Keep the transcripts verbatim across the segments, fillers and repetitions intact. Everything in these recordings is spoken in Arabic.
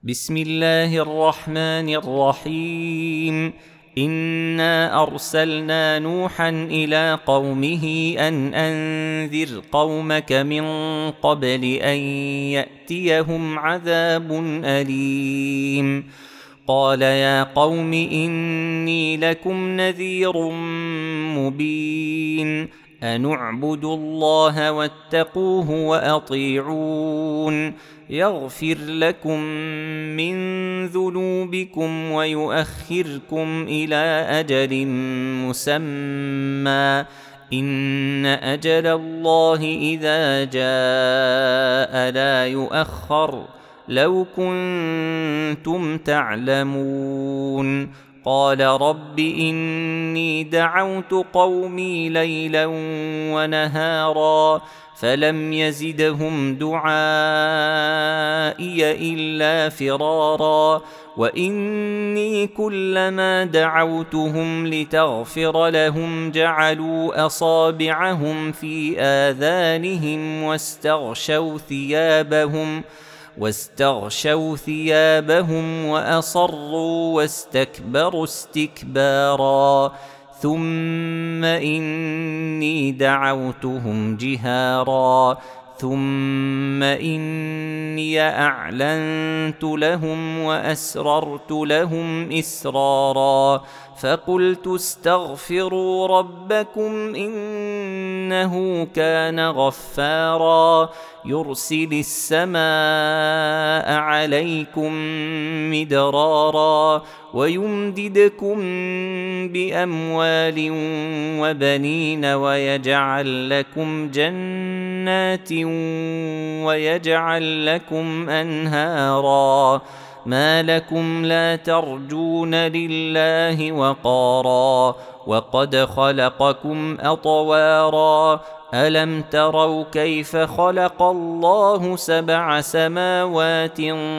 بسم الله الرحمن الرحيم. إنا أرسلنا نوحا إلى قومه أن أنذر قومك من قبل أن يأتيهم عذاب أليم. قال يا قوم إني لكم نذير مبين. أن اعبدوا الله واتقوه وأطيعون يغفر لكم من ذنوبكم ويؤخركم إلى أجل مسمى إن أجل الله إذا جاء لا يؤخر لو كنتم تعلمون. قال رب إني دعوت قومي ليلا ونهارا فلم يزدهم دعائي إلا فرارا وإني كلما دعوتهم لتغفر لهم جعلوا أصابعهم في آذانهم واستغشوا ثيابهم واستغشوا ثيابهم وأصروا واستكبروا استكبارا ثم إني دعوتهم جهارا ثم إني أعلنت لهم وأسررت لهم إسرارا فقلت استغفروا ربكم إنه كان غفارا يرسل السماء عليكم مدرارا ويمددكم بأموال وبنين ويجعل لكم جنات ويجعل لكم أنهارا ما لكم لا ترجون لله وقارا وقد خلقكم أطوارا ألم تروا كيف خلق الله سبع سماوات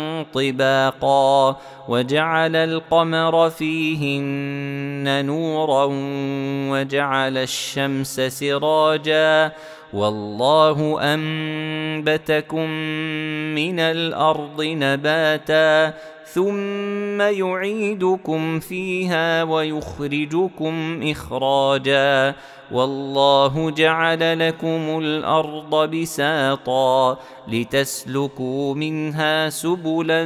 طباقا وجعل القمر فيهن نورا وجعل الشمس سراجا والله أنبتكم من الأرض نباتا ثم يعيدكم فيها ويخرجكم إخراجا والله جعل لكم الأرض بساطا لتسلكوا منها سبلا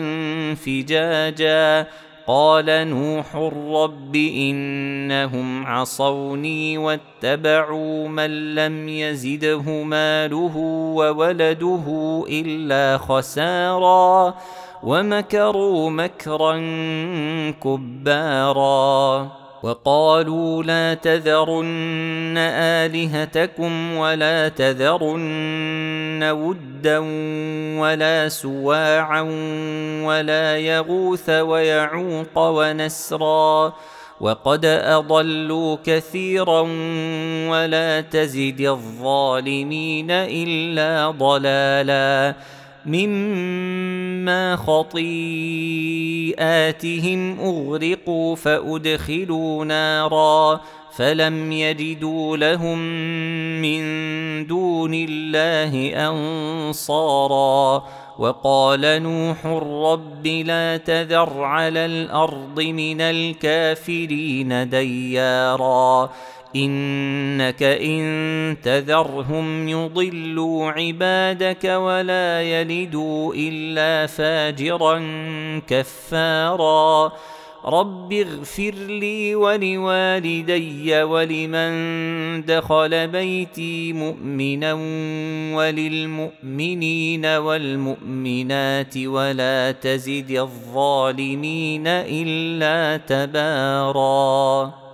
فجاجا قال نوح رب إنهم عصوني واتبعوا من لم يزده ماله وولده إلا خسارا ومكروا مكرا كبارا وقالوا لا تذرن آلهتكم ولا تذرن ودا ولا سواعا ولا يغوث ويعوق ونسرا وقد أضلوا كثيرا ولا تزد الظالمين إلا ضلالا مما خطيئاتهم أغرقوا فأدخلوا نارا فلم يجدوا لهم من دون الله أنصارا وقال نوح رب لا تذر على الأرض من الكافرين ديارا إنك إن تذرهم يضلوا عبادك ولا يلدوا إلا فاجرا كفارا رب اغفر لي ولوالدي ولمن دخل بيتي مؤمنا وللمؤمنين والمؤمنات ولا تزد الظالمين إلا تبارا.